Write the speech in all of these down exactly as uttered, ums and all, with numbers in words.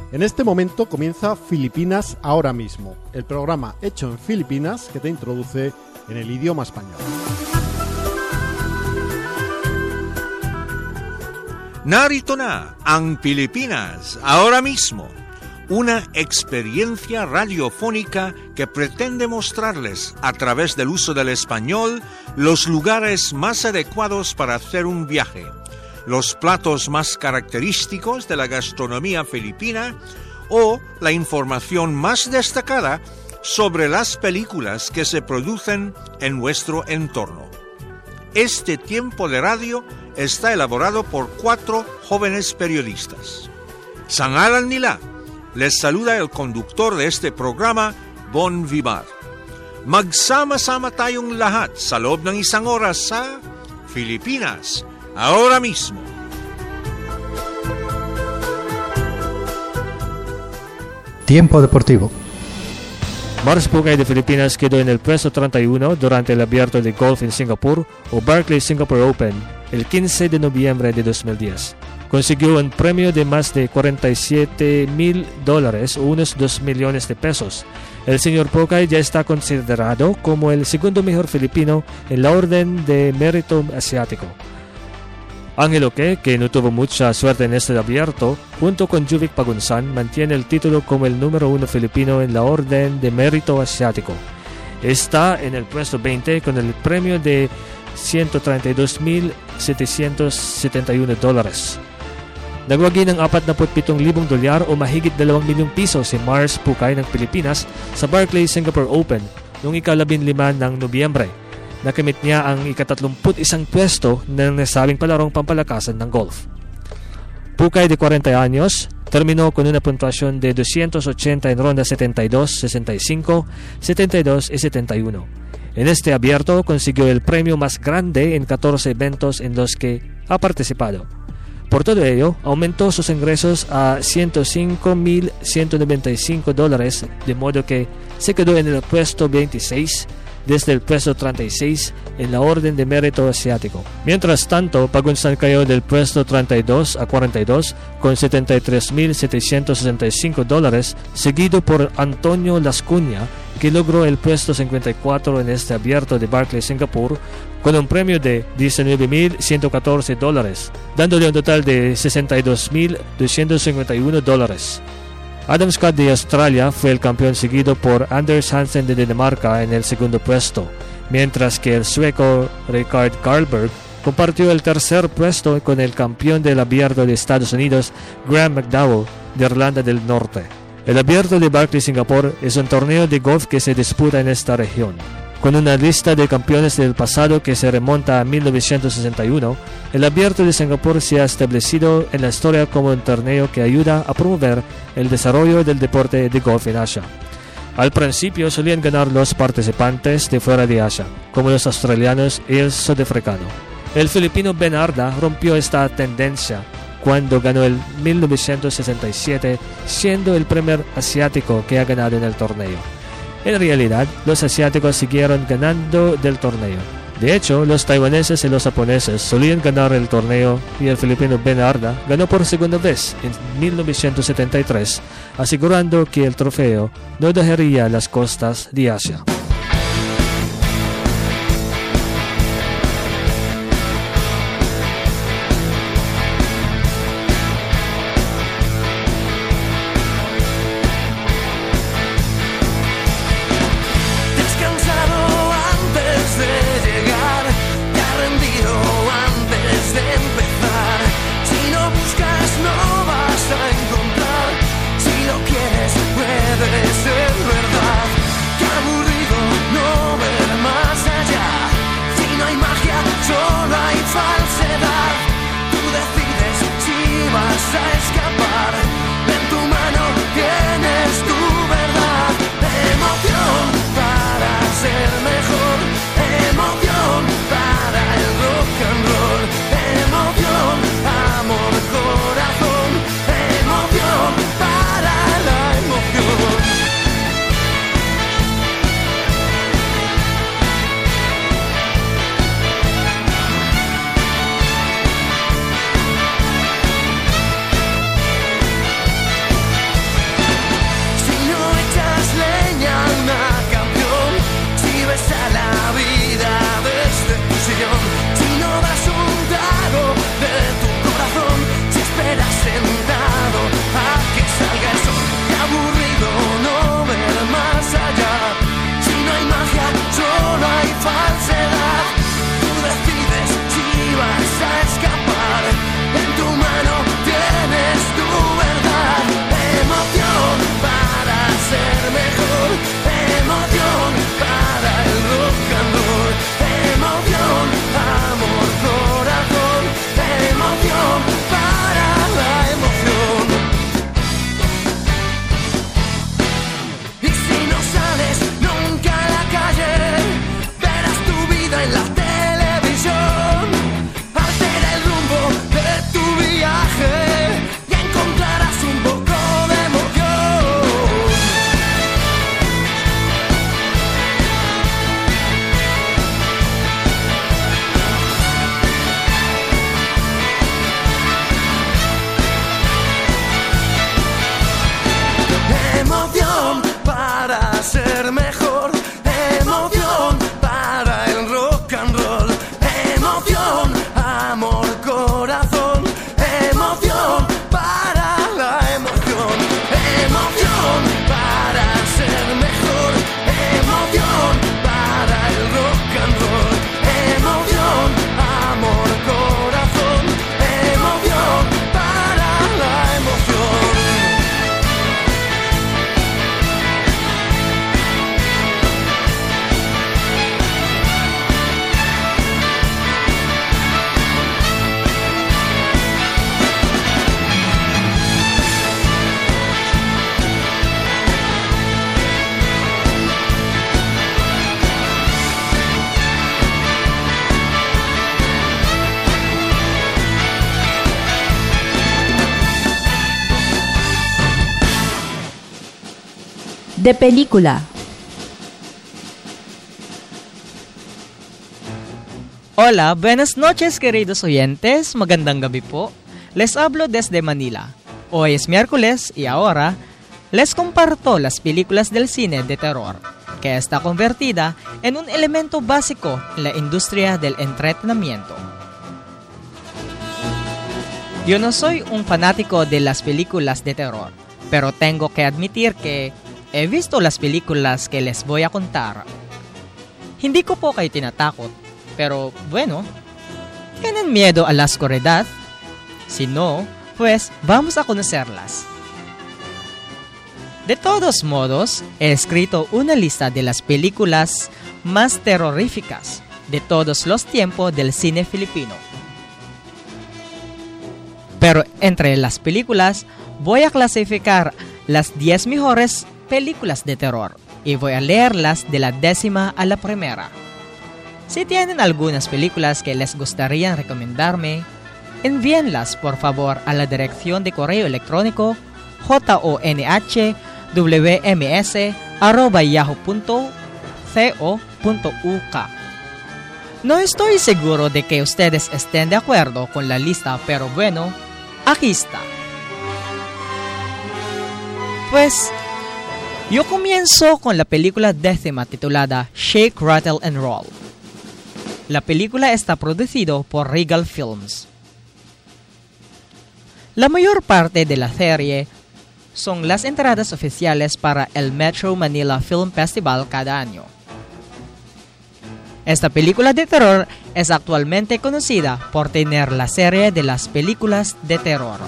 En este momento comienza Filipinas ahora mismo, el programa hecho en Filipinas que te introduce en el idioma español. Narito na ang Pilipinas ahora mismo, una experiencia radiofónica que pretende mostrarles a través del uso del español los lugares más adecuados para hacer un viaje, los platos más característicos de la gastronomía filipina o la información más destacada sobre las películas que se producen en nuestro entorno. Este tiempo de radio está elaborado por cuatro jóvenes periodistas. Sa ngalan nila, les saluda el conductor de este programa, Bon Vivar. Magsama-sama tayong lahat sa loob ng isang oras sa Filipinas ahora mismo. Tiempo deportivo. Mars Pukay de Filipinas quedó en el puesto treinta y uno durante el Abierto de Golf en Singapur o Barclays Singapore Open el quince de noviembre de dos mil diez. Consiguió un premio de más de cuarenta y siete mil dólares o unos dos millones de pesos. El señor Pukay ya está considerado como el segundo mejor filipino en la orden de mérito asiático. Ángel Oque, que no tuvo mucha suerte en este abierto, junto con Juvik Pagunsan, mantiene el título como el número uno filipino en la orden de mérito asiático. Está en el puesto veinte con el premio de ciento treinta y dos mil setecientos setenta y uno dólares. Nagwagi ng forty-seven thousand dolyar o mahigit dalawang milyong piso si Mars Pukay ng Pilipinas sa Barclays Singapore Open noong ikalabing lima ng Nobyembre. Nakamit niya ang ikatatlumput isang pwesto ng nasabing palarong pampalakasan ng golf. Pukay de cuarenta años terminó con una puntuación de doscientos ochenta en ronda setenta y dos, sesenta y cinco, setenta y dos y setenta y uno. En este abierto consiguió el premio más grande en catorce eventos en los que ha participado. Por todo ello, aumentó sus ingresos a ciento cinco mil ciento noventa y cinco dólares, de modo que se quedó en el puesto veintiséis desde el puesto treinta y seis en la orden de mérito asiático. Mientras tanto, Pagunsan cayó del puesto treinta y dos a cuarenta y dos con setenta y tres mil setecientos sesenta y cinco dólares, seguido por Antonio Lascuña, que logró el puesto cincuenta y cuatro en este abierto de Barclays Singapur con un premio de diecinueve mil ciento catorce dólares, dándole un total de sesenta y dos mil doscientos cincuenta y uno dólares. Adam Scott de Australia fue el campeón, seguido por Anders Hansen de Dinamarca en el segundo puesto, mientras que el sueco Rikard Karlberg compartió el tercer puesto con el campeón del abierto de Estados Unidos, Graham McDowell de Irlanda del Norte. El abierto de Barclays Singapur es un torneo de golf que se disputa en esta región. Con una lista de campeones del pasado que se remonta a mil novecientos sesenta y uno, el Abierto de Singapur se ha establecido en la historia como un torneo que ayuda a promover el desarrollo del deporte de golf en Asia. Al principio solían ganar los participantes de fuera de Asia, como los australianos y el sudafricano. El filipino Ben Arda rompió esta tendencia cuando ganó el mil novecientos sesenta y siete, siendo el primer asiático que ha ganado en el torneo. En realidad, los asiáticos siguieron ganando del torneo. De hecho, los taiwaneses y los japoneses solían ganar el torneo y el filipino Ben Arda ganó por segunda vez en mil novecientos setenta y tres, asegurando que el trofeo no dejaría las costas de Asia. Puede ser verdad que aburrido de película. Hola, buenas noches queridos oyentes, magandang gabi po. Les hablo desde Manila. Hoy es miércoles y ahora les comparto las películas del cine de terror, que está convertida en un elemento básico en la industria del entretenimiento. Yo no soy un fanático de las películas de terror, pero tengo que admitir que he visto las películas que les voy a contar. Hindi ko po kayo tinatakot, pero bueno, ¿tienen miedo a la oscuridad? Si no, pues vamos a conocerlas. De todos modos, he escrito una lista de las películas más terroríficas de todos los tiempos del cine filipino. Pero entre las películas voy a clasificar las diez mejores películas de terror y voy a leerlas de la décima a la primera. Si tienen algunas películas que les gustaría recomendarme, envíenlas por favor a la dirección de correo electrónico jonwms arroba yahoo punto co punto uk. No estoy seguro de que ustedes estén de acuerdo con la lista, pero bueno, aquí está. Pues yo comienzo con la película décima titulada Shake, Rattle and Roll. La película está producida por Regal Films. La mayor parte de la serie son las entradas oficiales para el Metro Manila Film Festival cada año. Esta película de terror es actualmente conocida por tener la serie de las películas de terror.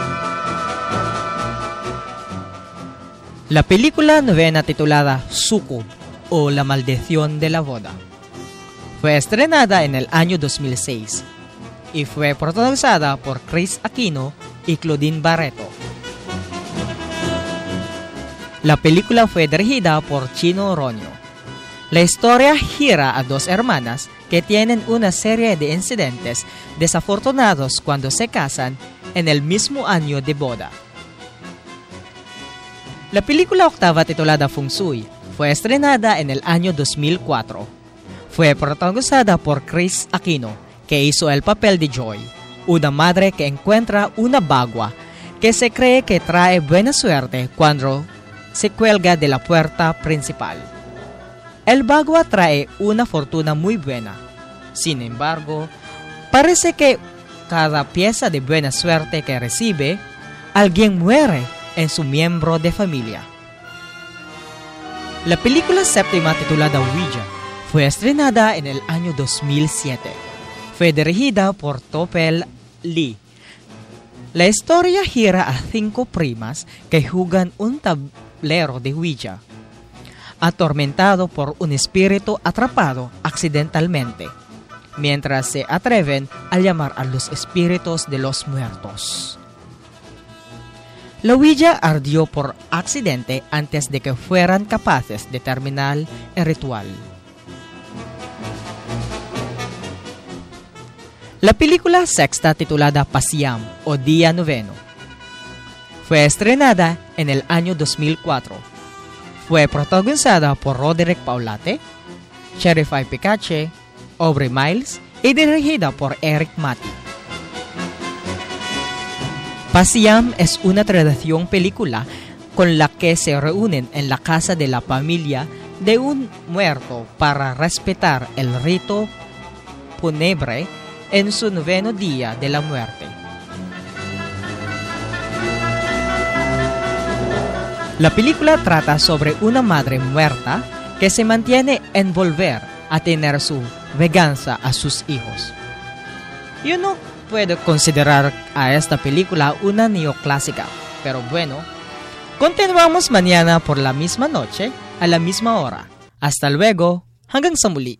La película novena titulada Suko o La Maldición de la Boda fue estrenada en el año dos mil seis y fue protagonizada por Chris Aquino y Claudine Barreto. La película fue dirigida por Chino Ronyo. La historia gira a dos hermanas que tienen una serie de incidentes desafortunados cuando se casan en el mismo año de boda. La película octava titulada Feng Shui fue estrenada en el año dos mil cuatro. Fue protagonizada por Chris Aquino, que hizo el papel de Joy, una madre que encuentra una bagua que se cree que trae buena suerte cuando se cuelga de la puerta principal. El bagua trae una fortuna muy buena. Sin embargo, parece que cada pieza de buena suerte que recibe, alguien muere en su miembro de familia. La película séptima titulada Ouija fue estrenada en el año dos mil siete. Fue dirigida por Topel Lee. La historia gira a cinco primas que juegan un tablero de Ouija, atormentado por un espíritu atrapado accidentalmente, mientras se atreven a llamar a los espíritus de los muertos. La Ouija ardió por accidente antes de que fueran capaces de terminar el ritual. La película sexta titulada Pasiam o Día Noveno fue estrenada en el año dos mil cuatro. Fue protagonizada por Roderick Paulate, Cherify Picache, Aubrey Miles y dirigida por Eric Mati. Pasiam es una tradición película con la que se reúnen en la casa de la familia de un muerto para respetar el rito fúnebre en su noveno día de la muerte. La película trata sobre una madre muerta que se mantiene en volver a tener su venganza a sus hijos. Yo no puedo considerar a esta película una neoclásica, pero bueno, continuamos mañana por la misma noche, a la misma hora. Hasta luego, hanggang sa muli.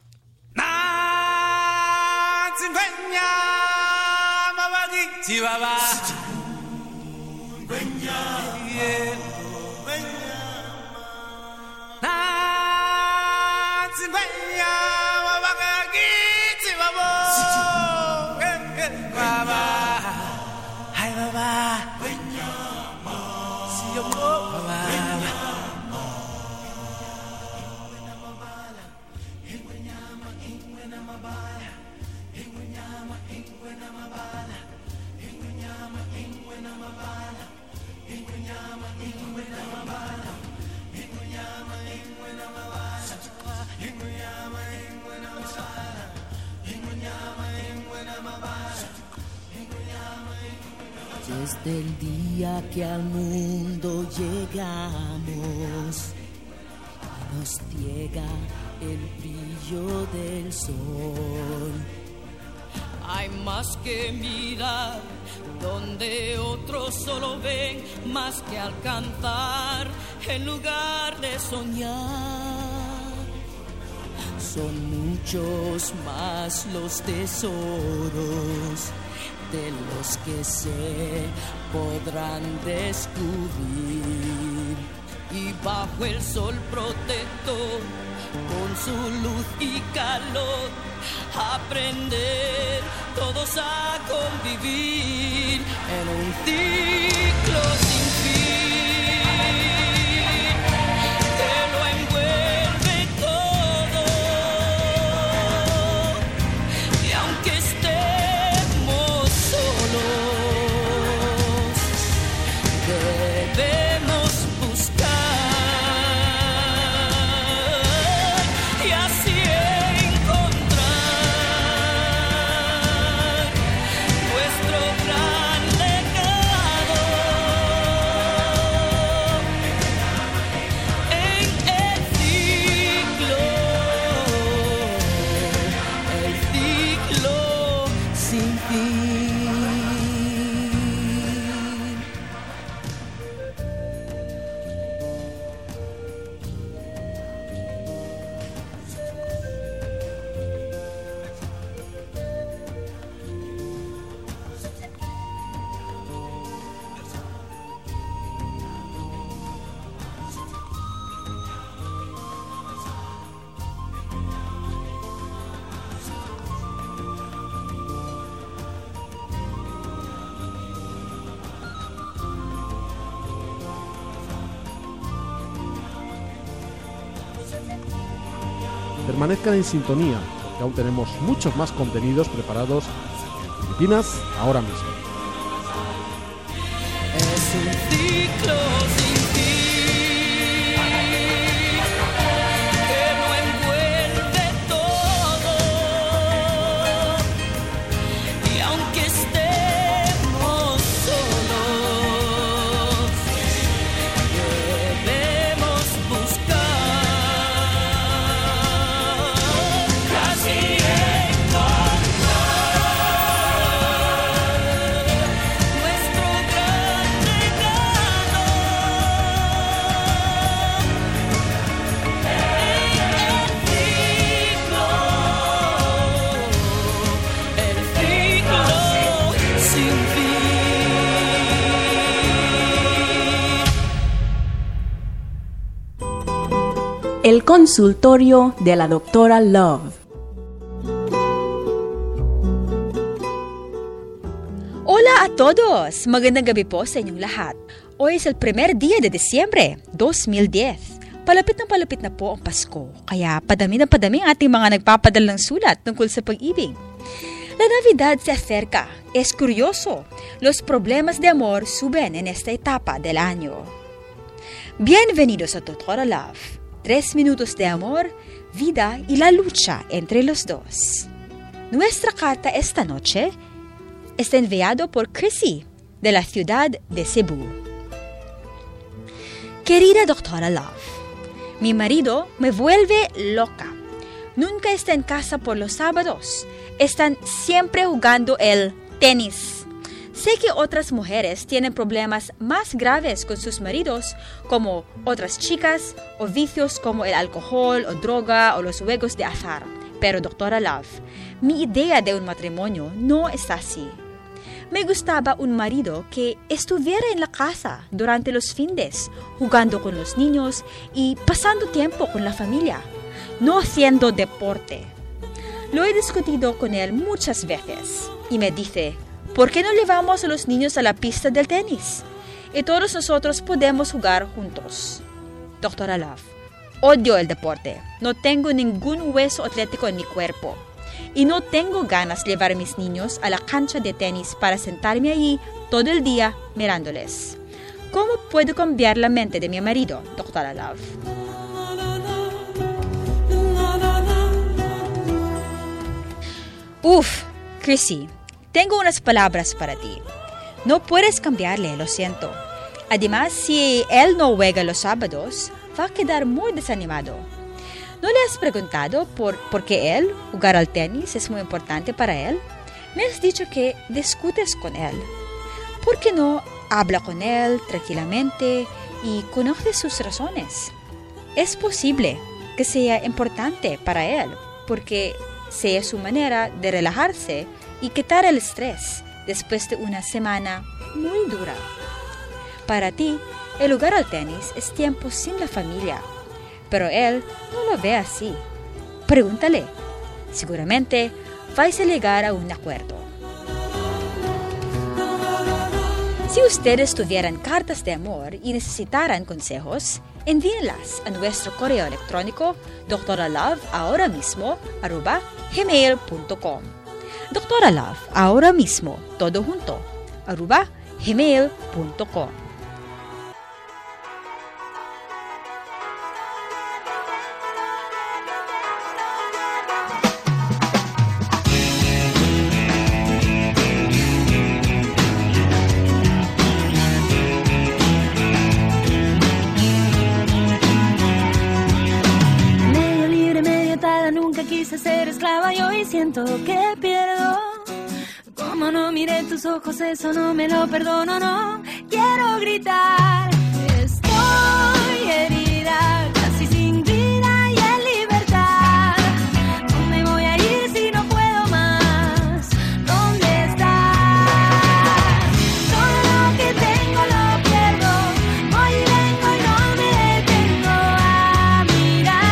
Desde el día que al mundo llegamos, nos ciega el brillo del sol. Hay más que mirar, donde otros solo ven, más que alcanzar, en lugar de soñar. Son muchos más los tesoros de los que se podrán descubrir, y bajo el sol protector, con su luz y calor, aprender todos a convivir en un ciclo sin fin que lo envuelve todo. Y aunque estemos solos, debemos buscar y así encontrar nuestro gran legado en el ciclo, el ciclo sin fin. Permanezcan en sintonía, porque aún tenemos muchos más contenidos preparados en Filipinas ahora mismo. Es un ciclo sin fin que lo envuelve todo, y aunque estemos solos, debemos buscar así nuestro gran legado en el ciclo, el ciclo sin fin. El consultorio de la doctora Love. Hola a todos! Magandang gabi po sa inyong lahat. Hoy es el primer día de Disyembre, dos mil diez. Palapit na palapit na po ang Pasko, kaya padami na padami ang ating mga nagpapadalang sulat tungkol sa pag-ibig. La Navidad se acerca. Es curioso. Los problemas de amor suben en esta etapa del año. Bienvenidos a Doctora Love. Tres minutos de amor, vida y la lucha entre los dos. Nuestra carta esta noche está enviado por Chrissy, de la ciudad de Cebu. Querida Doctora Love, mi marido me vuelve loca. Nunca está en casa por los sábados. Están siempre jugando el tenis. Sé que otras mujeres tienen problemas más graves con sus maridos, como otras chicas, o vicios como el alcohol o droga o los juegos de azar. Pero, Doctora Love, mi idea de un matrimonio no es así. Me gustaba un marido que estuviera en la casa durante los fines, jugando con los niños y pasando tiempo con la familia, no haciendo deporte. Lo he discutido con él muchas veces y me dice, ¿por qué no llevamos a los niños a la pista del tenis? Y todos nosotros podemos jugar juntos. Doctora Love, odio el deporte. No tengo ningún hueso atlético en mi cuerpo. y no tengo ganas de llevar a mis niños a la cancha de tenis para sentarme allí todo el día mirándoles. ¿Cómo puedo cambiar la mente de mi marido, doctora Love? Uf, Chrissy, tengo unas palabras para ti. No puedes cambiarle, lo siento. Además, si él no juega los sábados, va a quedar muy desanimado. ¿No le has preguntado por, por qué él, jugar al tenis, es muy importante para él? Me has dicho que discutes con él. ¿Por qué no habla con él tranquilamente y conoce sus razones? Es posible que sea importante para él, porque sea su manera de relajarse y quitar el estrés después de una semana muy dura. Para ti, el jugar al tenis es tiempo sin la familia, pero él no lo ve así. Pregúntale. Seguramente vais a llegar a un acuerdo. Si ustedes tuvieran cartas de amor y necesitaran consejos, envíenlas a nuestro correo electrónico doctoralove ahora mismo arroba gmail punto com. doctoralove ahora mismo, todo junto, arroba gmail punto com. Quise ser esclava y hoy siento que pierdo. Como no miré tus ojos, eso no me lo perdono, no. Quiero gritar, estoy herida, casi sin vida y en libertad. ¿Dónde voy a ir si no puedo más? ¿Dónde estás? Todo lo que tengo lo pierdo. Voy y vengo y no me detengo a mirar.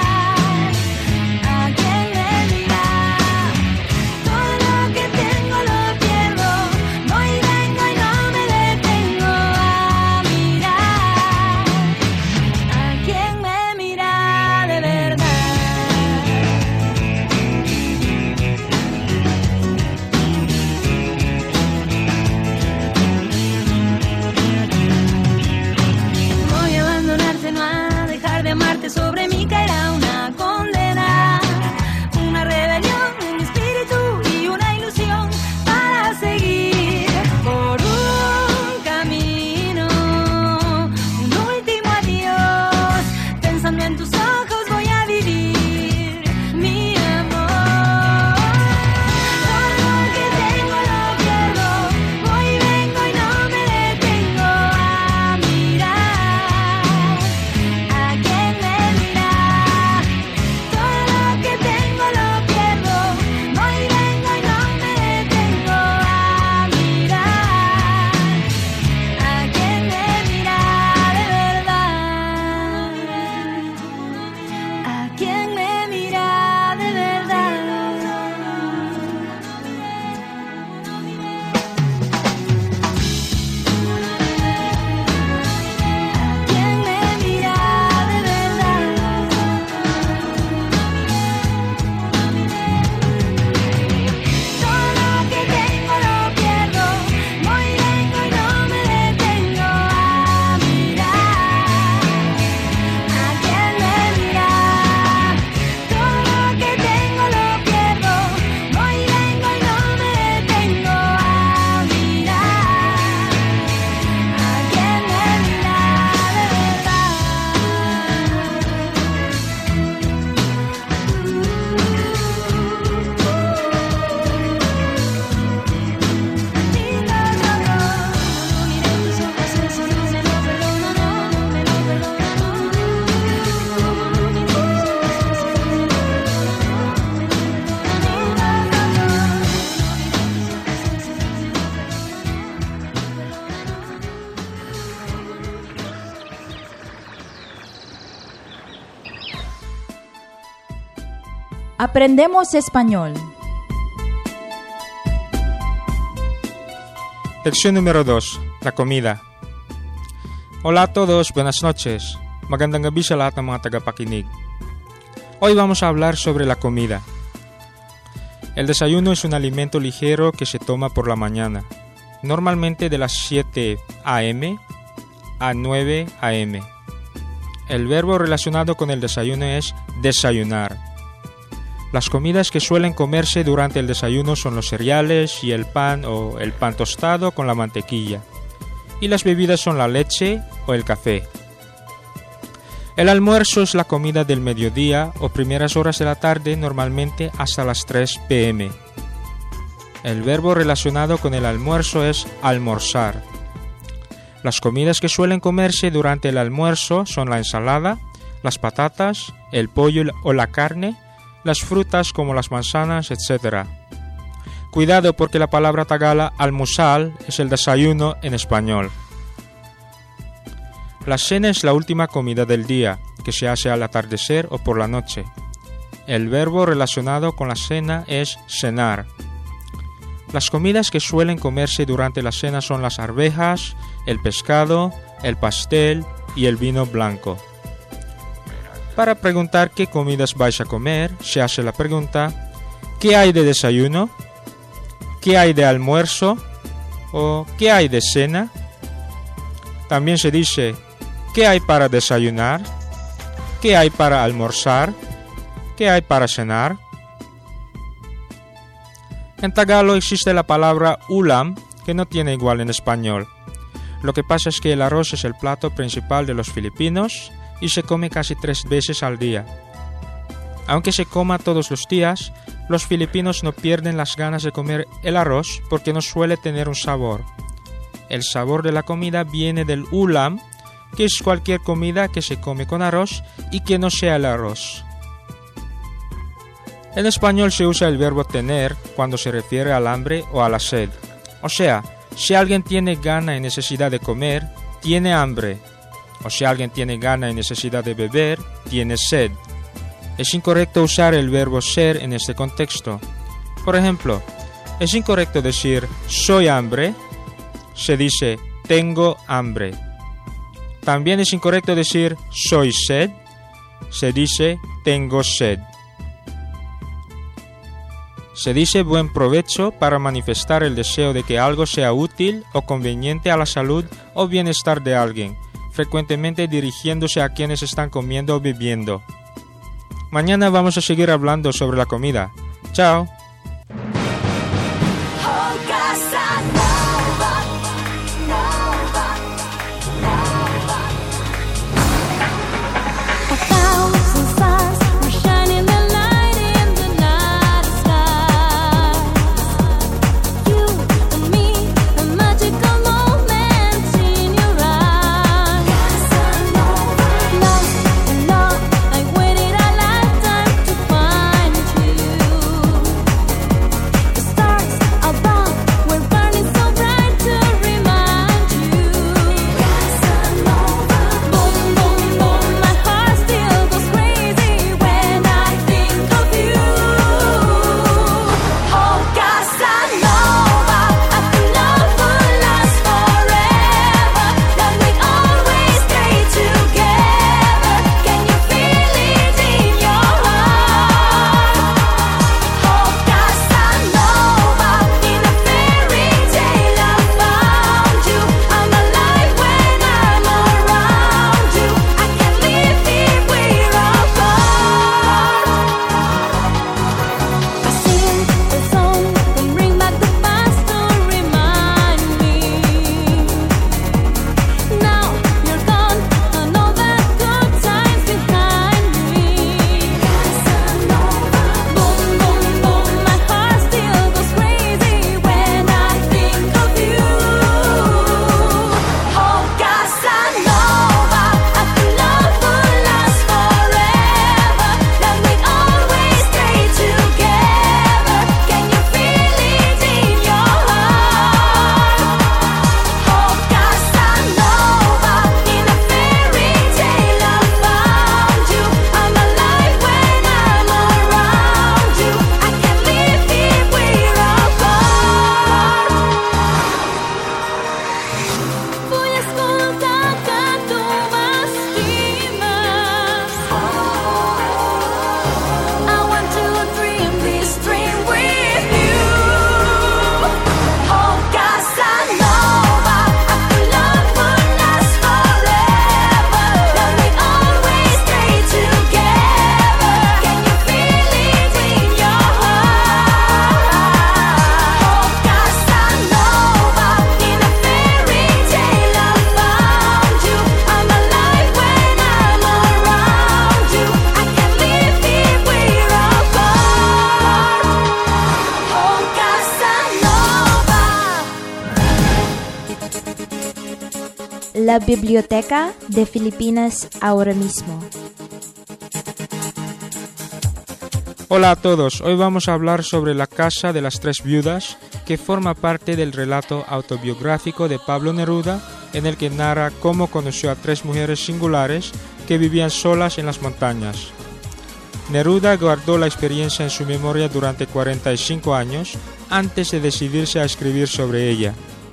Sobre mí caerá una condena, una rebelión, un espíritu y una ilusión para seguir por un camino, un último adiós. Pensando en tus ojos voy a vivir mi amor. Todo lo que tengo lo pierdo, voy y vengo y no me detengo a mirar. ¿A quién me Aprendemos español. Lección número dos. La comida. Hola a todos, buenas noches. Magandang gabi sa lahat ng mga tagapakinig. Hoy vamos a hablar sobre la comida. El desayuno es un alimento ligero que se toma por la mañana, normalmente de las siete a eme a nueve a eme. El verbo relacionado con el desayuno es desayunar. Las comidas que suelen comerse durante el desayuno son los cereales y el pan o el pan tostado con la mantequilla. Y las bebidas son la leche o el café. El almuerzo es la comida del mediodía o primeras horas de la tarde, normalmente hasta las tres pe eme. El verbo relacionado con el almuerzo es almorzar. Las comidas que suelen comerse durante el almuerzo son la ensalada, las patatas, el pollo o la carne, las frutas como las manzanas, etcétera. Cuidado porque la palabra tagala almurzar es el desayuno en español. La cena es la última comida del día, que se hace al atardecer o por la noche. El verbo relacionado con la cena es cenar. Las comidas que suelen comerse durante la cena son las arvejas, el pescado, el pastel y el vino blanco. Para preguntar qué comidas vais a comer, se hace la pregunta ¿qué hay de desayuno? ¿Qué hay de almuerzo? ¿O qué hay de cena? También se dice ¿qué hay para desayunar? ¿Qué hay para almorzar? ¿Qué hay para cenar? En tagalo existe la palabra ulam, que no tiene igual en español. Lo que pasa es que el arroz es el plato principal de los filipinos y se come casi tres veces al día. Aunque se coma todos los días, los filipinos no pierden las ganas de comer el arroz porque no suele tener un sabor. El sabor de la comida viene del ulam, que es cualquier comida que se come con arroz y que no sea el arroz. En español se usa el verbo tener cuando se refiere al hambre o a la sed. O sea, si alguien tiene gana y necesidad de comer, tiene hambre. O si alguien tiene gana y necesidad de beber, tiene sed. Es incorrecto usar el verbo ser en este contexto. Por ejemplo, es incorrecto decir soy hambre, se dice tengo hambre. También es incorrecto decir soy sed, se dice tengo sed. Se dice buen provecho para manifestar el deseo de que algo sea útil o conveniente a la salud o bienestar de alguien, frecuentemente dirigiéndose a quienes están comiendo o bebiendo. Mañana vamos a seguir hablando sobre la comida. Chao. I waited a lifetime to find you. la Biblioteca de Filipinas ahora mismo. Hola a todos, hoy vamos a hablar sobre La Casa de las Tres Viudas, que forma parte del relato autobiográfico de Pablo Neruda, en el que narra cómo conoció a tres mujeres singulares que vivían solas en las montañas. Neruda guardó la experiencia en su memoria durante cuarenta y cinco años antes de decidirse a escribir sobre ella.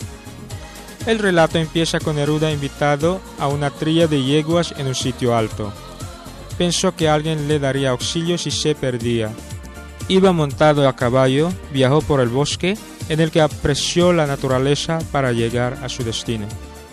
El relato empieza con Neruda invitado a una trilla de yeguas en un sitio alto. Pensó que alguien le daría auxilio si se perdía. Iba montado a caballo, viajó por el bosque, en el que apreció la naturaleza para llegar a su destino.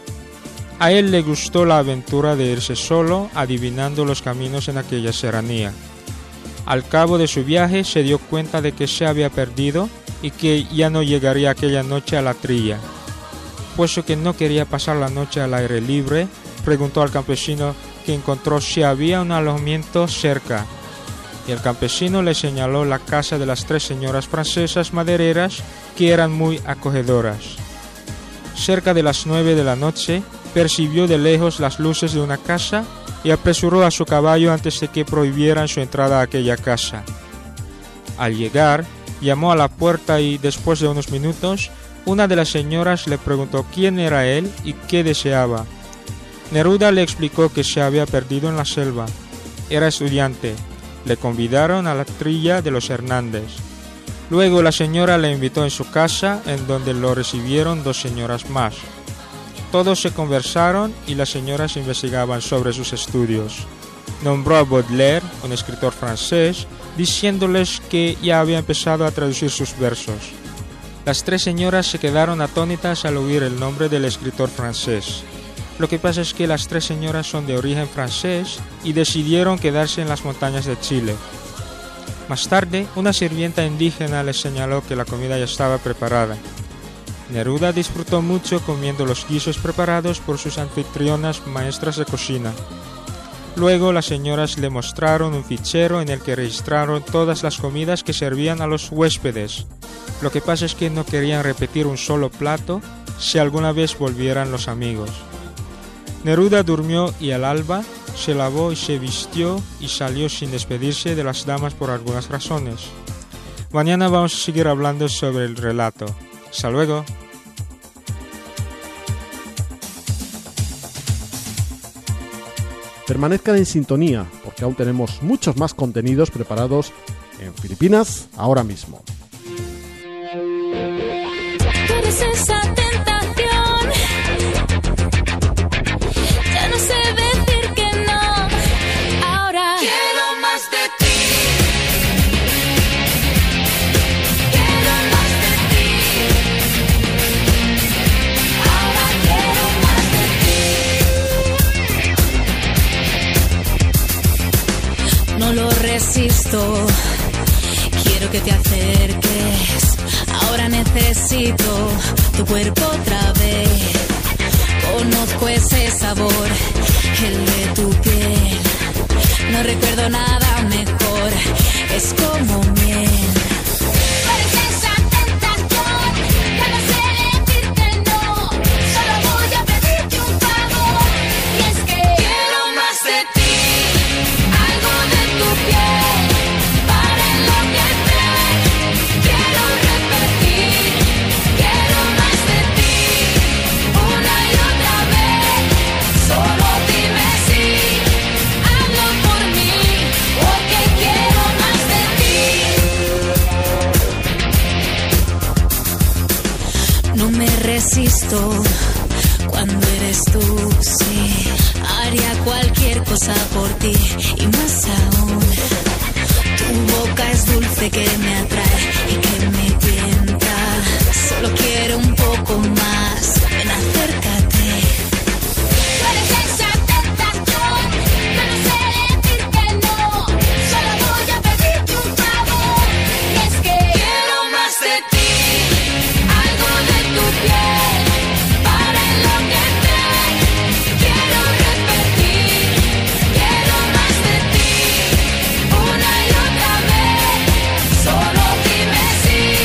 A él le gustó la aventura de irse solo, adivinando los caminos en aquella serranía. Al cabo de su viaje se dio cuenta de que se había perdido y que ya no llegaría aquella noche a la trilla. Puesto que no quería pasar la noche al aire libre, preguntó al campesino que encontró si había un alojamiento cerca. Y el campesino le señaló la casa de las tres señoras francesas madereras, que eran muy acogedoras. Cerca de las nueve de la noche, percibió de lejos las luces de una casa y apresuró a su caballo antes de que prohibieran su entrada a aquella casa. Al llegar, llamó a la puerta y, después de unos minutos, una de las señoras le preguntó quién era él y qué deseaba. Neruda le explicó que se había perdido en la selva. Era estudiante. Le convidaron a la trilla de los Hernández. Luego la señora le invitó en su casa, en donde lo recibieron dos señoras más. Todos se conversaron y las señoras investigaban sobre sus estudios. Nombró a Baudelaire, un escritor francés, diciéndoles que ya había empezado a traducir sus versos. Las tres señoras se quedaron atónitas al oír el nombre del escritor francés. Lo que pasa es que las tres señoras son de origen francés y decidieron quedarse en las montañas de Chile. Más tarde, una sirvienta indígena les señaló que la comida ya estaba preparada. Neruda disfrutó mucho comiendo los guisos preparados por sus anfitrionas maestras de cocina. Luego las señoras le mostraron un fichero en el que registraron todas las comidas que servían a los huéspedes. Lo que pasa es que no querían repetir un solo plato si alguna vez volvieran los amigos. Neruda durmió y al alba se lavó y se vistió y salió sin despedirse de las damas por algunas razones. Mañana vamos a seguir hablando sobre el relato. Hasta luego. Permanezcan en sintonía, porque aún tenemos muchos más contenidos preparados en Filipinas ahora mismo. Tú eres esa tentación, ya no sé decir que no, ahora quiero más de ti, quiero más de ti, ahora quiero más de ti. No lo resisto, quiero que te acerques, ahora necesito tu cuerpo otra vez. Conozco ese sabor, el de tu piel. No recuerdo nada mejor, es como miel. Eres esa tentación, ya no sé decirte no. Solo voy a pedirte un favor, y es que quiero más de ti, algo de tu piel, para enloquecer. Quiero repetir, quiero más de ti, una y otra vez. Solo dime sí, hazlo por mí, porque quiero más de ti. No me resisto cuando eres tú, sí. Haría cualquier cosa por ti y más aún. Tu boca es dulce que me atrae y que me tienta. Solo quiero un poco más, ven, acércate. Tú eres esa tentación, yo no sé decirte no. Solo voy a pedirte un favor, y es que quiero más de ti, algo de tu piel, para enloquecer. Quiero repetir, quiero más de ti, una y otra vez. Solo dime sí,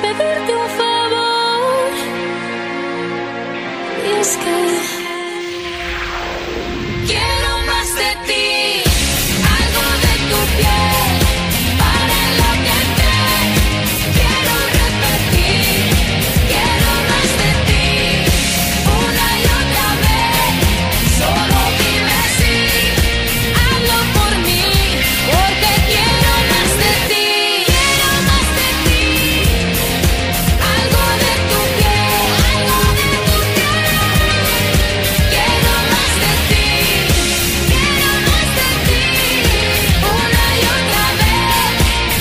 pedirte un favor. Y es que quiero más de ti, algo de tu piel, para enloquecer. Quiero repetir, quiero más de ti, una y otra vez. Solo dime así, hablo por mí, porque quiero más de ti. Quiero más de ti, algo de tu piel, algo de tu piel. Quiero más de ti, quiero más de ti, una y otra vez.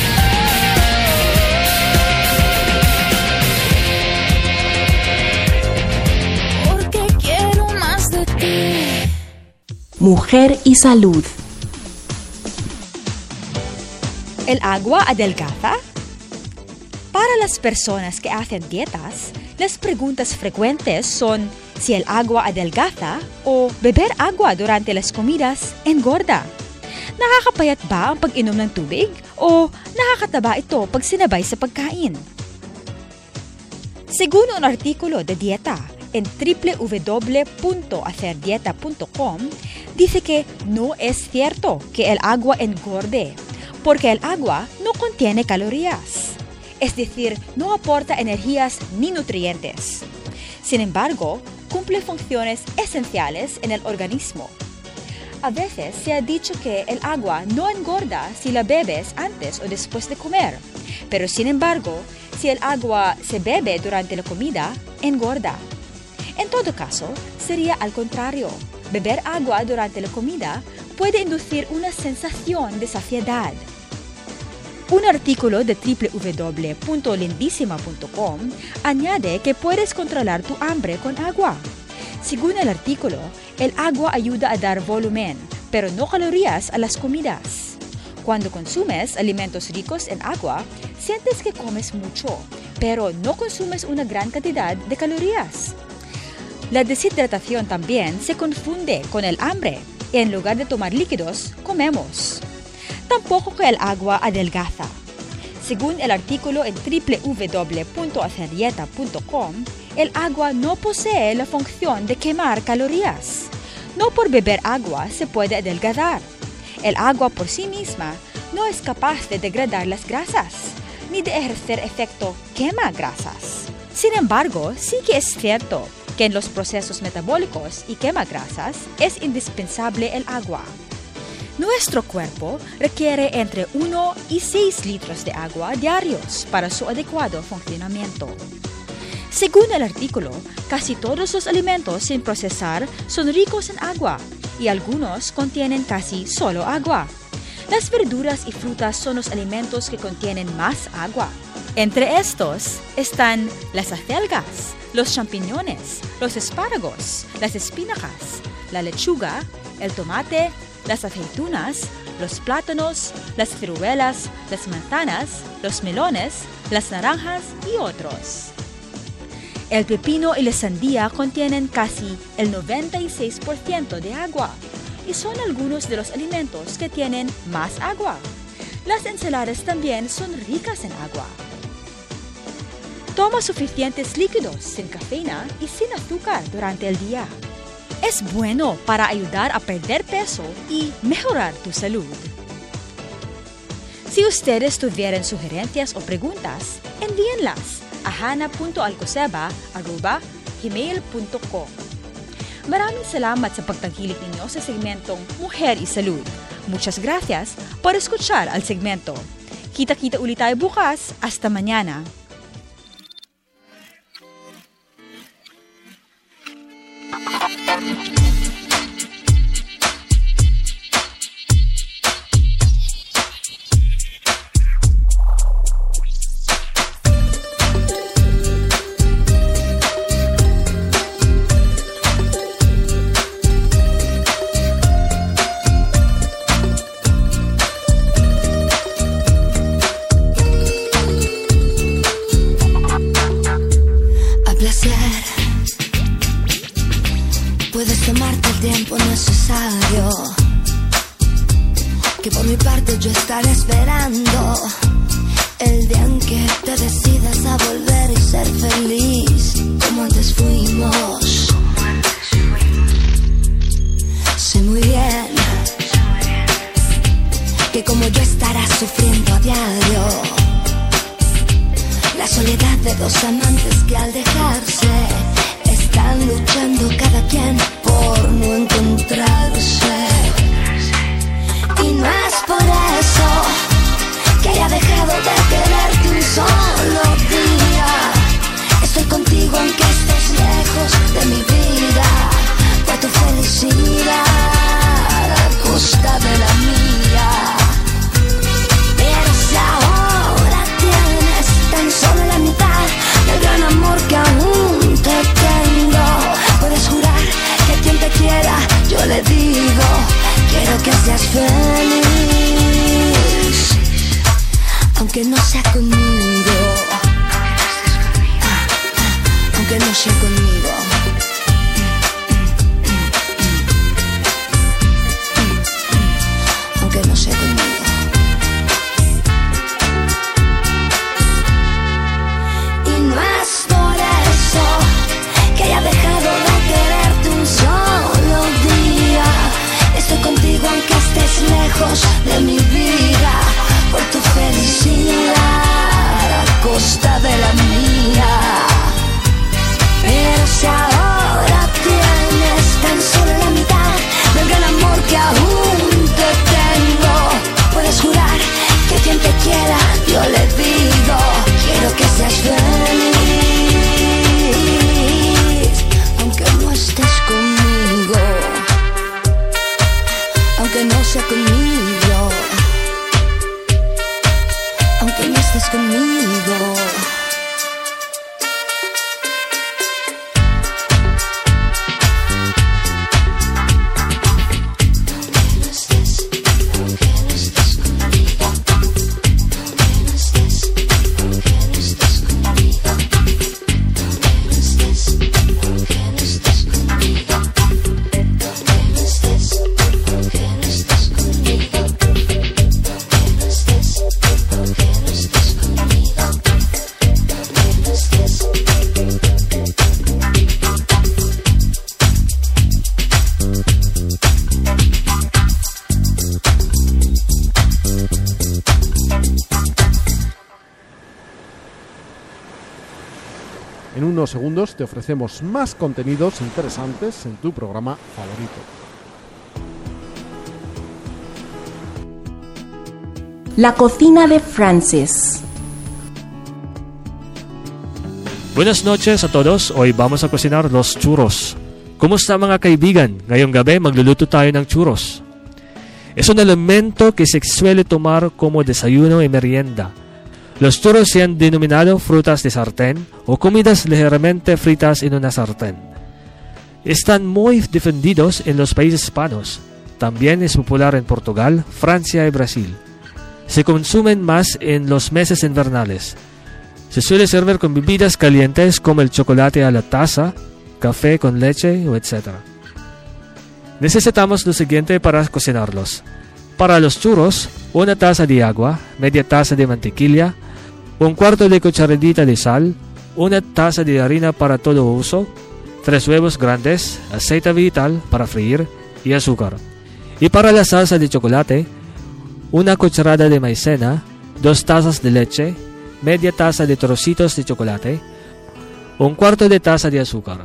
Porque quiero más de ti. Mujer y salud. ¿El agua adelgaza? Para las personas que hacen dietas, las preguntas frecuentes son si el agua adelgaza o beber agua durante las comidas engorda. Nakakapayat ba ang pag-inom ng tubig o nakakataba ito pag sinabay sa pagkain? Según un artículo de dieta en w w w punto hacer dieta punto com, dice que no es cierto que el agua engorde, porque el agua no contiene calorías, es decir, no aporta energías ni nutrientes. Sin embargo, cumple funciones esenciales en el organismo. A veces se ha dicho que el agua no engorda si la bebes antes o después de comer, pero sin embargo, si el agua se bebe durante la comida, engorda. En todo caso, sería al contrario. Beber agua durante la comida puede inducir una sensación de saciedad. Un artículo de w w w punto lindísima punto com añade que puedes controlar tu hambre con agua. Según el artículo, el agua ayuda a dar volumen, pero no calorías a las comidas. Cuando consumes alimentos ricos en agua, sientes que comes mucho, pero no consumes una gran cantidad de calorías. La deshidratación también se confunde con el hambre. En lugar de tomar líquidos, comemos. Tampoco que el agua adelgaza. Según el artículo en w w w punto hacer dieta punto com, el agua no posee la función de quemar calorías. No por beber agua se puede adelgazar. El agua por sí misma no es capaz de degradar las grasas, ni de ejercer efecto quema grasas. Sin embargo, sí que es cierto que en los procesos metabólicos y quema grasas es indispensable el agua. Nuestro cuerpo requiere entre uno y seis litros de agua diarios para su adecuado funcionamiento. Según el artículo, casi todos los alimentos sin procesar son ricos en agua y algunos contienen casi solo agua. Las verduras y frutas son los alimentos que contienen más agua. Entre estos están las acelgas, los champiñones, los espárragos, las espinacas, la lechuga, el tomate, las aceitunas, los plátanos, las ciruelas, las manzanas, los melones, las naranjas y otros. El pepino y la sandía contienen casi el noventa y seis por ciento de agua y son algunos de los alimentos que tienen más agua. Las ensaladas también son ricas en agua. Toma suficientes líquidos sin cafeína y sin azúcar durante el día. Es bueno para ayudar a perder peso y mejorar tu salud. Si ustedes tuvieran sugerencias o preguntas, envíenlas a hana punto alcoseba arroba gmail punto com. Maraming salamat sa pagtangkilik ninyo sa segmentong Mujer y Salud. Muchas gracias por escuchar al segmento. Kita-kita ulit tayo bukas. Hasta mañana. Puedes tomarte el tiempo necesario, que por mi parte yo estaré esperando el día en que te decidas a volver. historia de dos amantes que al dejarse están luchando cada quien por no encontrarse. Y no es por eso que haya dejado de quererte un solo día. Estoy contigo aunque estés lejos de mi vida, por tu felicidad a costa de la mía. Pero si ahora tienes tan solo la mitad del gran amor que aún te tengo, puedes jurar que quien te quiera, yo le digo, quiero que seas feliz, aunque no sea conmigo, aunque no sea conmigo. Aunque no sea conmigo. Y no es por eso que haya dejado de quererte un solo día. Estoy contigo aunque estés lejos de mi vida, por tu felicidad a costa de la mía. Pero si ahora tienes tan solo la mitad del gran amor que aún te tengo, puedes jurar que quien te quiera, yo le digo, quiero que seas feliz, aunque no estés conmigo, aunque no sea conmigo, aunque no estés conmigo. En unos segundos te ofrecemos más contenidos interesantes en tu programa favorito. La cocina de Francis. Buenas noches a todos. Hoy vamos a cocinar los churros. Kumusta mga kaibigan? Ngayong gabi magluluto tayo ng churros. Es un elemento que se suele tomar como desayuno y merienda. Los churros se han denominado frutas de sartén o comidas ligeramente fritas en una sartén. Están muy difundidos en los países hispanos. También es popular en Portugal, Francia y Brasil. Se consumen más en los meses invernales. Se suele servir con bebidas calientes como el chocolate a la taza, café con leche, etcétera. Necesitamos lo siguiente para cocinarlos. Para los churros, una taza de agua, media taza de mantequilla, un cuarto de cucharadita de sal, una taza de harina para todo uso, tres huevos grandes, aceite vegetal para freír y azúcar. Y para la salsa de chocolate, una cucharada de maicena, dos tazas de leche, media taza de trocitos de chocolate, un cuarto de taza de azúcar.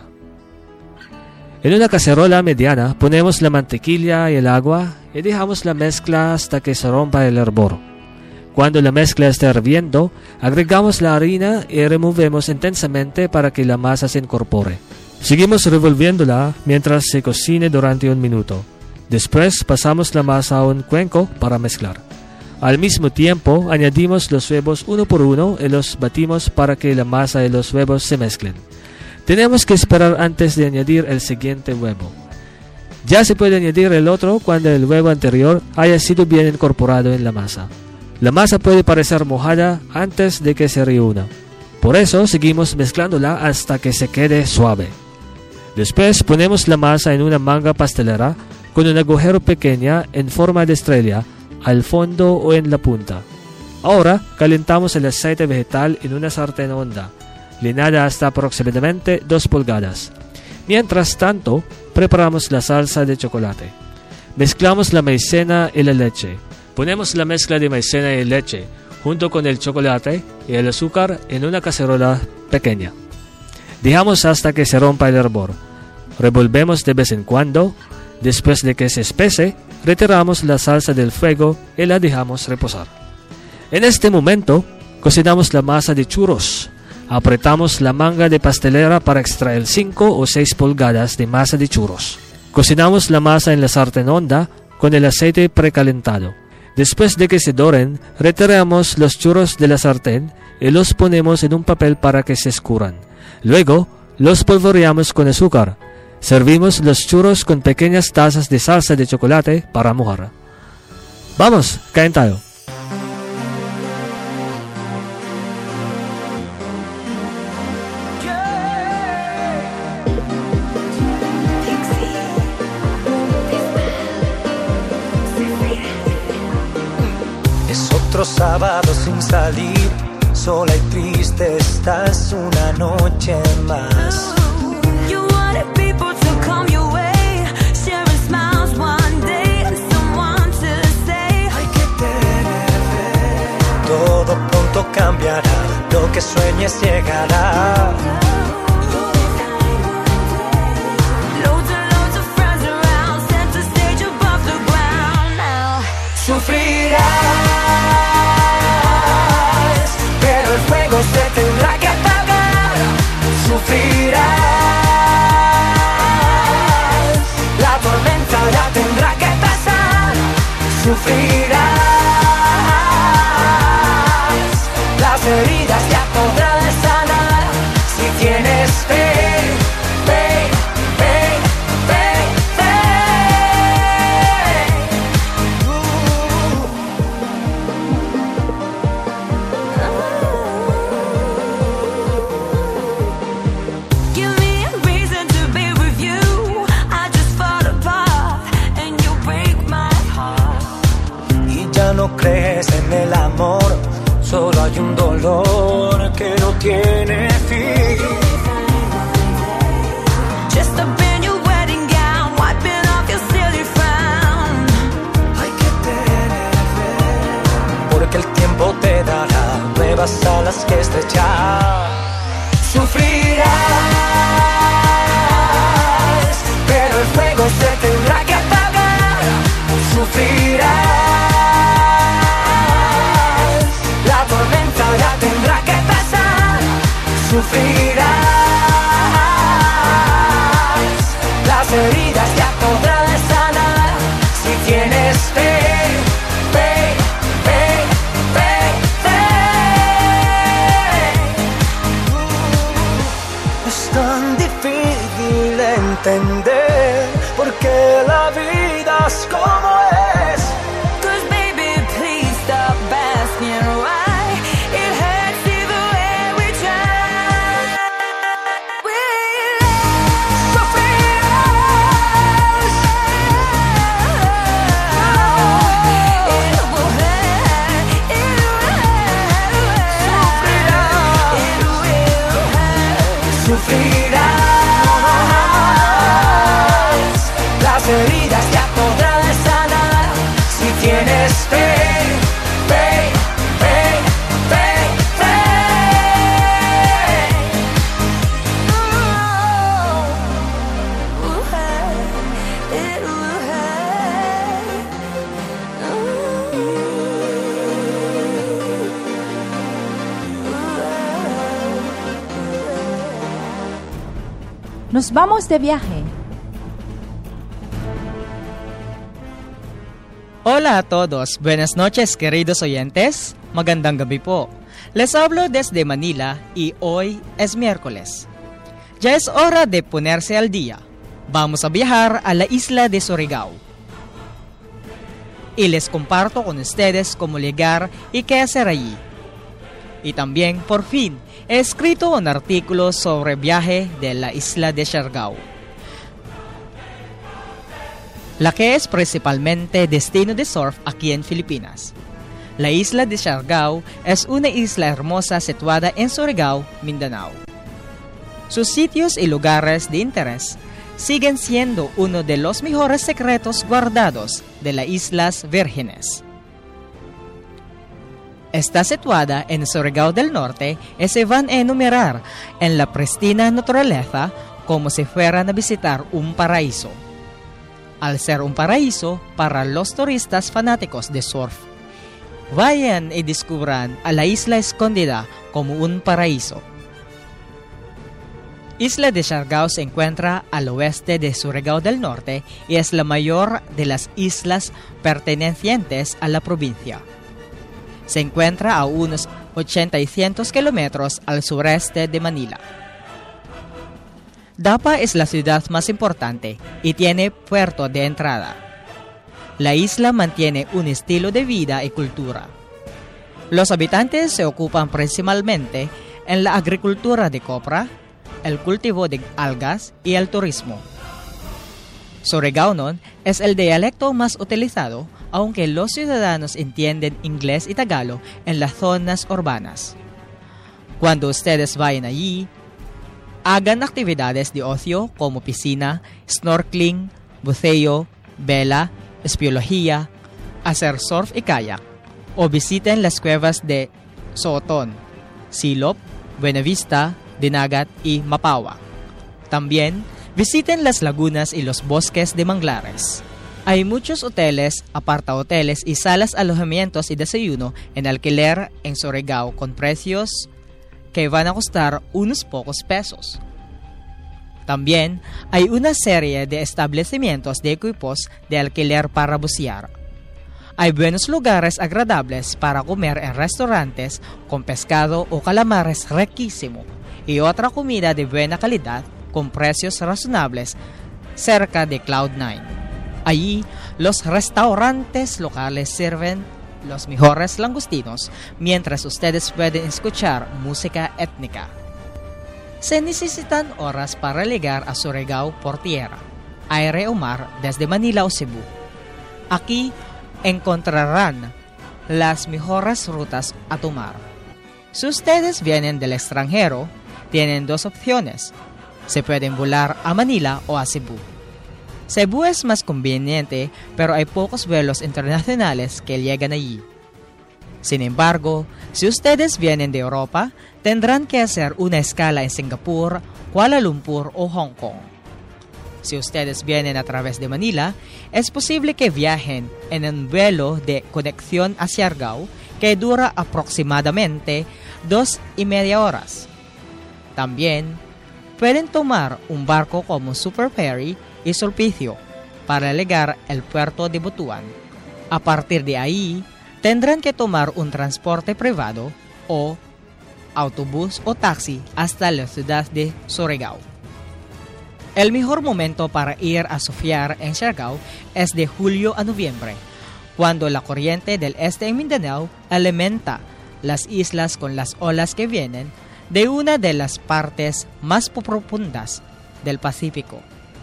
En una cacerola mediana ponemos la mantequilla y el agua y dejamos la mezcla hasta que se rompa el hervor. Cuando la mezcla esté hirviendo, agregamos la harina y removemos intensamente para que la masa se incorpore. Seguimos revolviéndola mientras se cocine durante un minuto. Después pasamos la masa a un cuenco para mezclar. Al mismo tiempo, añadimos los huevos uno por uno y los batimos para que la masa y los huevos se mezclen. Tenemos que esperar antes de añadir el siguiente huevo. Ya se puede añadir el otro cuando el huevo anterior haya sido bien incorporado en la masa. La masa puede parecer mojada antes de que se reúna. Por eso seguimos mezclándola hasta que se quede suave. Después ponemos la masa en una manga pastelera con un agujero pequeña en forma de estrella al fondo o en la punta. Ahora calentamos el aceite vegetal en una sartén honda, llenada hasta aproximadamente dos pulgadas. Mientras tanto, preparamos la salsa de chocolate. Mezclamos la maicena y la leche. Ponemos la mezcla de maicena y leche junto con el chocolate y el azúcar en una cacerola pequeña. Dejamos hasta que se rompa el hervor. Revolvemos de vez en cuando. Después de que se espese, retiramos la salsa del fuego y la dejamos reposar. En este momento, cocinamos la masa de churros. Apretamos la manga de pastelera para extraer cinco o seis pulgadas de masa de churros. Cocinamos la masa en la sartén honda con el aceite precalentado. Después de que se doren, retiramos los churros de la sartén y los ponemos en un papel para que se escurran. Luego, los polvoreamos con azúcar. Servimos los churros con pequeñas tazas de salsa de chocolate para mojar. ¡Vamos, calentado! Es otro sábado sin salir, sola y triste estás una noche más. Todo pronto cambiará, lo que sueñes llegará. Sufrirás, pero el fuego se tendrá que apagar. Sufrirás, la tormenta ya tendrá que pasar. Sufrirás, las heridas ya podrán sanar si tienes fe, fe, fe, fe, fe. Give me a reason to be with you. I just fall apart and you break my heart. Y ya no crees en el amor, solo hay un dolor que no tiene fin. Just up in your wedding gown, wiping off your silly frown. Hay que tener fe, porque el tiempo te dará nuevas alas que estrechar. Sufrirás, pero el fuego se tendrá que apagar. Sufrirás, la tormenta ya tendrá que pasar. Sufrirás, las heridas ya podrán sanar si tienes fe, fe, fe, fe, fe. Es tan difícil entender por qué la vida es como es. Cause baby, please stop asking why. It hurts either way we try. We sufrirás. It will hurt. It will hurt. It will hurt. Sufrirás, las heridas ya podrán sanar si tienes fe, fe, fe, fe, fe. Oh, will hurt. It will hurt. Nos vamos de viaje. Hola a todos, buenas noches queridos oyentes, magandang gabi po. Les hablo desde Manila y hoy es miércoles. Ya es hora de ponerse al día. Vamos a viajar a la isla de Surigao. Y les comparto con ustedes cómo llegar y qué hacer allí. Y también, por fin, he escrito un artículo sobre viaje de la isla de Siargao, la que es principalmente destino de surf aquí en Filipinas. La isla de Siargao es una isla hermosa situada en Surigao, Mindanao. Sus sitios y lugares de interés siguen siendo uno de los mejores secretos guardados de las Islas Vírgenes. Está situada en Surigao del Norte y se van a enumerar en la pristina naturaleza como si fueran a visitar un paraíso. Al ser un paraíso para los turistas fanáticos de surf, vayan y descubran a la isla escondida como un paraíso. Isla de Siargao se encuentra al oeste de Surigao del Norte y es la mayor de las islas pertenecientes a la provincia. Se encuentra a unos ochenta y cien kilómetros al sureste de Manila. Dapa es la ciudad más importante y tiene puerto de entrada. La isla mantiene un estilo de vida y cultura. Los habitantes se ocupan principalmente en la agricultura de copra, el cultivo de algas y el turismo. Surigao es el dialecto más utilizado, aunque los ciudadanos entienden inglés y tagalo en las zonas urbanas. Cuando ustedes vayan allí, hagan actividades de ocio como piscina, snorkeling, buceo, vela, espiología, hacer surf y kayak, o visiten las cuevas de Sootón, Silop, Buenavista, Dinagat y Mapawa. También visiten las lagunas y los bosques de manglares. Hay muchos hoteles, apartahoteles y salas alojamientos y desayuno en alquiler en Surigao con precios que van a costar unos pocos pesos. También hay una serie de establecimientos de equipos de alquiler para bucear. Hay buenos lugares agradables para comer en restaurantes con pescado o calamares riquísimo y otra comida de buena calidad con precios razonables cerca de Cloud Nine. Allí, los restaurantes locales sirven los mejores langostinos, mientras ustedes pueden escuchar música étnica. Se necesitan horas para llegar a Surigao por tierra, aire o mar desde Manila o Cebu. Aquí encontrarán las mejores rutas a tomar. Si ustedes vienen del extranjero, tienen dos opciones. Se pueden volar a Manila o a Cebu. Cebu es más conveniente, pero hay pocos vuelos internacionales que llegan allí. Sin embargo, si ustedes vienen de Europa, tendrán que hacer una escala en Singapur, Kuala Lumpur o Hong Kong. Si ustedes vienen a través de Manila, es posible que viajen en un vuelo de conexión a Siargao que dura aproximadamente dos y media horas. También pueden tomar un barco como Super Ferry y Sulpicio para llegar al puerto de Butuan. A partir de ahí, tendrán que tomar un transporte privado o autobús o taxi hasta la ciudad de Surigao. El mejor momento para ir a surfear en Siargao es de julio a noviembre, cuando la corriente del este en Mindanao alimenta las islas con las olas que vienen de una de las partes más profundas del Pacífico.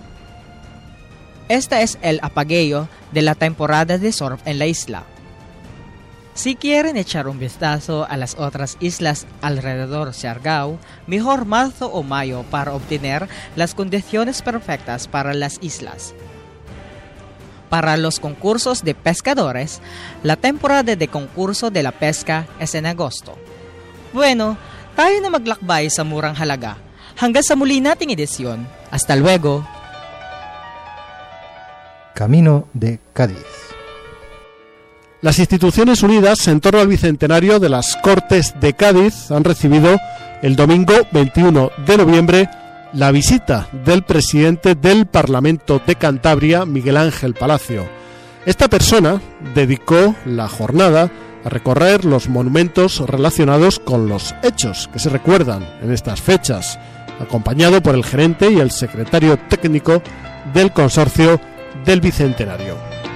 Este es el apogeo de la temporada de surf en la isla. Si quieren echar un vistazo a las otras islas alrededor de Siargao, mejor marzo o mayo para obtener las condiciones perfectas para las islas. Para los concursos de pescadores, la temporada de concurso de la pesca es en agosto. Bueno, tayo na maglakbay sa murang halaga. Hanggang sa muli nating edisyon. Hasta luego. Camino de Cádiz. Las instituciones unidas en torno al bicentenario de las Cortes de Cádiz han recibido el domingo veintiuno de noviembre la visita del presidente del Parlamento de Cantabria, Miguel Ángel Palacio. Esta persona dedicó la jornada a recorrer los monumentos relacionados con los hechos que se recuerdan en estas fechas, acompañado por el gerente y el secretario técnico del consorcio del Bicentenario.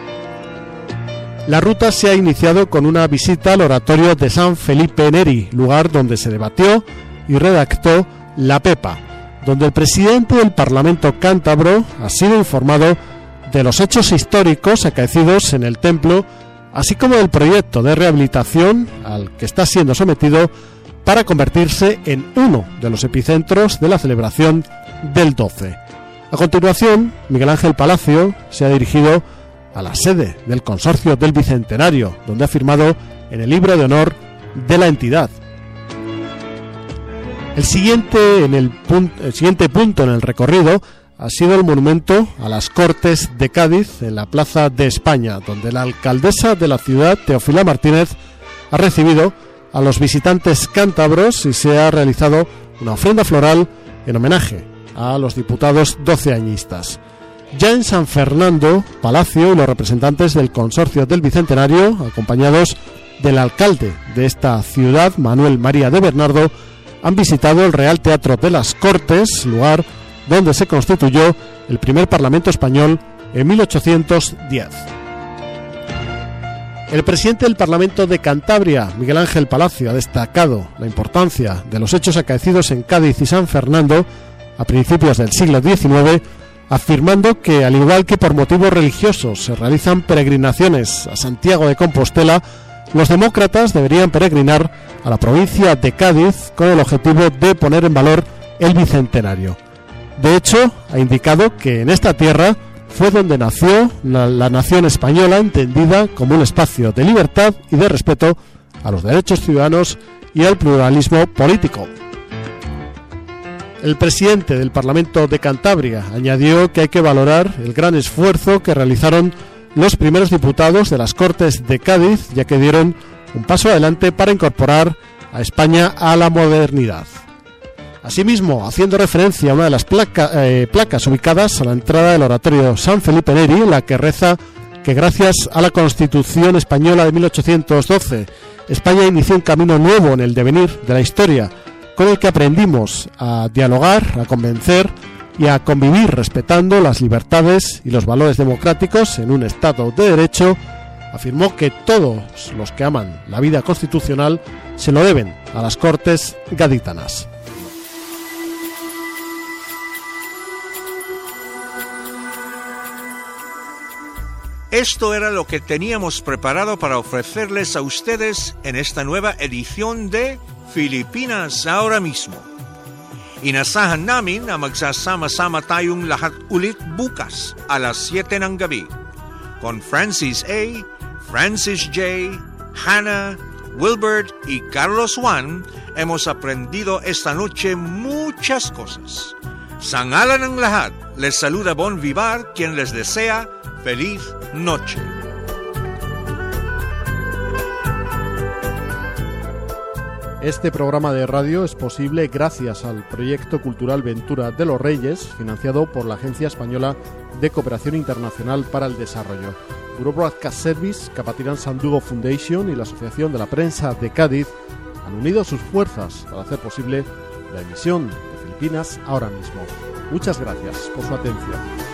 La ruta se ha iniciado con una visita al oratorio de San Felipe Neri, lugar donde se debatió y redactó la Pepa, donde el presidente del Parlamento cántabro ha sido informado de los hechos históricos acaecidos en el templo, así como del proyecto de rehabilitación al que está siendo sometido para convertirse en uno de los epicentros de la celebración del doce. A continuación, Miguel Ángel Palacio se ha dirigido a la sede del consorcio del Bicentenario, donde ha firmado en el libro de honor de la entidad. El siguiente, en el, punto, el siguiente punto en el recorrido ha sido el monumento a las Cortes de Cádiz en la Plaza de España, donde la alcaldesa de la ciudad, Teófila Martínez, ha recibido a los visitantes cántabros y se ha realizado una ofrenda floral en homenaje a los diputados doceañistas. Ya en San Fernando, Palacio y los representantes del Consorcio del Bicentenario, acompañados del alcalde de esta ciudad, Manuel María de Bernardo, han visitado el Real Teatro de las Cortes, lugar donde se constituyó el primer Parlamento español en mil ochocientos diez. El presidente del Parlamento de Cantabria, Miguel Ángel Palacio, ha destacado la importancia de los hechos acaecidos en Cádiz y San Fernando a principios del siglo diecinueve, afirmando que, al igual que por motivos religiosos se realizan peregrinaciones a Santiago de Compostela, los demócratas deberían peregrinar a la provincia de Cádiz con el objetivo de poner en valor el Bicentenario. De hecho, ha indicado que en esta tierra fue donde nació la, la nación española, entendida como un espacio de libertad y de respeto a los derechos ciudadanos y al pluralismo político. El presidente del Parlamento de Cantabria añadió que hay que valorar el gran esfuerzo que realizaron los primeros diputados de las Cortes de Cádiz, ya que dieron un paso adelante para incorporar a España a la modernidad. Asimismo, haciendo referencia a una de las placa, eh, placas ubicadas a la entrada del oratorio San Felipe Neri, en la que reza que gracias a la Constitución española de mil ochocientos doce, España inició un camino nuevo en el devenir de la historia, con el que aprendimos a dialogar, a convencer y a convivir respetando las libertades y los valores democráticos en un Estado de Derecho, afirmó que todos los que aman la vida constitucional se lo deben a las Cortes gaditanas. Esto era lo que teníamos preparado para ofrecerles a ustedes en esta nueva edición de Filipinas ahora mismo. Inasahan namin na magsasama-sama tayong lahat ulit bukas alas siete ng gabi. Con Francis A., Francis J., Hannah, Wilbert y Carlos Juan, hemos aprendido esta noche muchas cosas. Sa ngalan ng lahat, les saluda Bon Vivar, quien les desea feliz noche. Este programa de radio es posible gracias al proyecto cultural Ventura de los Reyes, financiado por la Agencia Española de Cooperación Internacional para el Desarrollo. Euro Broadcast Service, Capatirán Sandugo Foundation y la Asociación de la Prensa de Cádiz han unido sus fuerzas para hacer posible la emisión de Filipinas ahora mismo. Muchas gracias por su atención.